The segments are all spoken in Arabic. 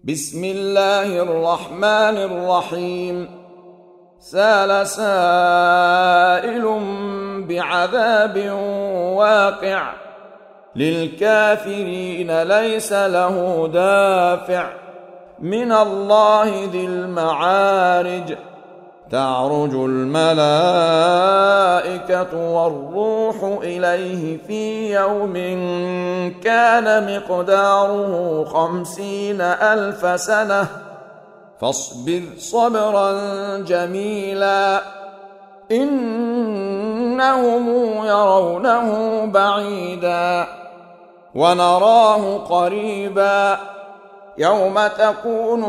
بسم الله الرحمن الرحيم. سأل سائل بعذاب واقع للكافرين ليس له دافع من الله ذي المعارج. تعرج الملائكة والروح إليه في يوم كان مقداره 50,000 سنة فاصبر صبرا جميلا إنهم يرونه بعيدا ونراه قريبا يوم تكون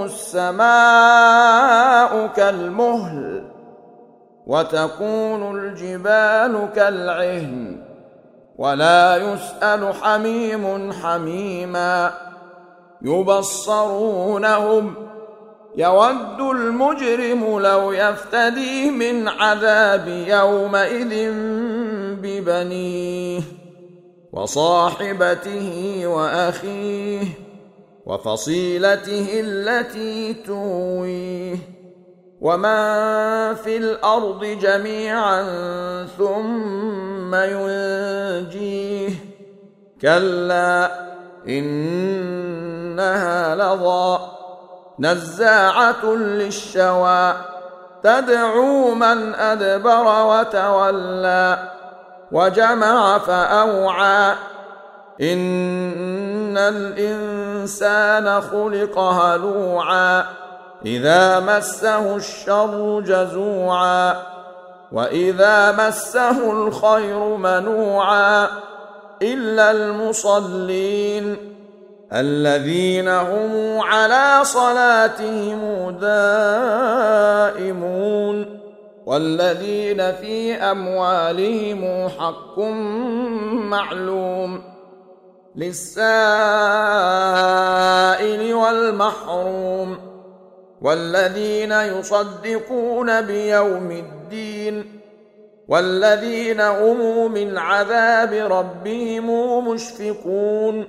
السماء كالمهل وتكون الجبال كالعهن ولا يسأل حميم حميما يبصرونهم يود المجرم لو يفتدي من عذاب يومئذ ببنيه وصاحبته وأخيه وفصيلته التي تؤويه ومن في الأرض جميعا ثم ينجيه كلا إنها لظى نزاعة للشوى تدعو من أدبر وتولى وجمع فأوعى إن الإنسان خلق هلوعا إذا مسه الشر جزوعا وإذا مسه الخير منوعا إلا المصلين الذين هم على صلاتهم دائمون والذين في أموالهم حق معلوم للسائل والمحروم والذين يصدقون بيوم الدين والذين هم من عذاب ربهم مشفقون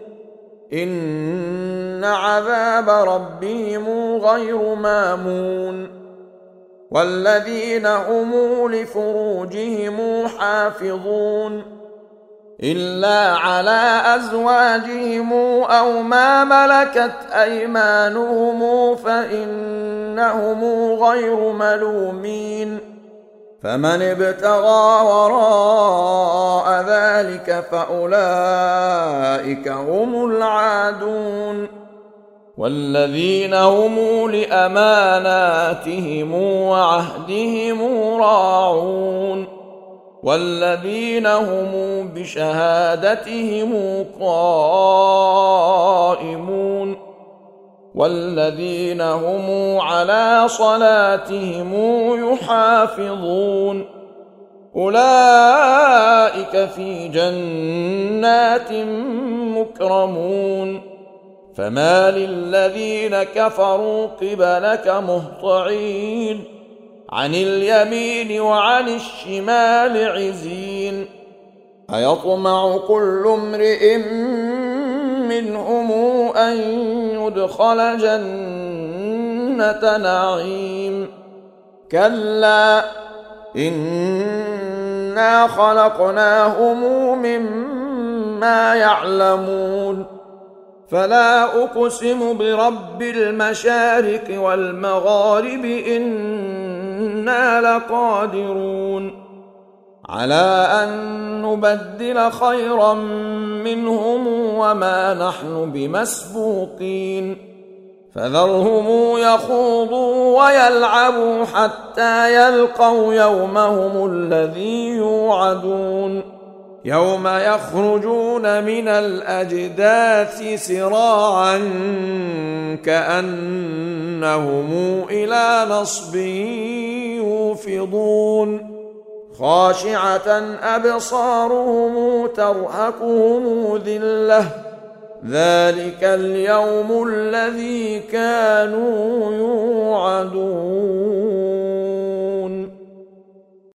إن عذاب ربهم غير مامون والذين هم لفروجهم حافظون إلا على أزواجهم أو ما ملكت أيمانهم فإنهم غير ملومين فمن ابتغى وراء ذلك فأولئك هم العادون والذين هم لأماناتهم وعهدهم راعون والذين هم بشهادتهم قائمون والذين هم على صلاتهم يحافظون أولئك في جنات مكرمون فما للذين كفروا قبلك مهطعين عن اليمين وعن الشمال عزين أيطمع كل امرئ منهم أن يدخل جنة نعيم كلا إنا خلقناهم مما يعلمون فلا أقسم برب المشارق والمغارب إنا لقادرون على أن نبدل خيرا منهم وما نحن بمسبوقين فذرهم يخوضوا ويلعبوا حتى يلقوا يومهم الذي يوعدون يوم يخرجون من الأجداث سراعا كأنهم إلى نصب يوفضون خاشعة أبصارهم ترهقهم ذلة ذلك اليوم الذي كانوا يوعدون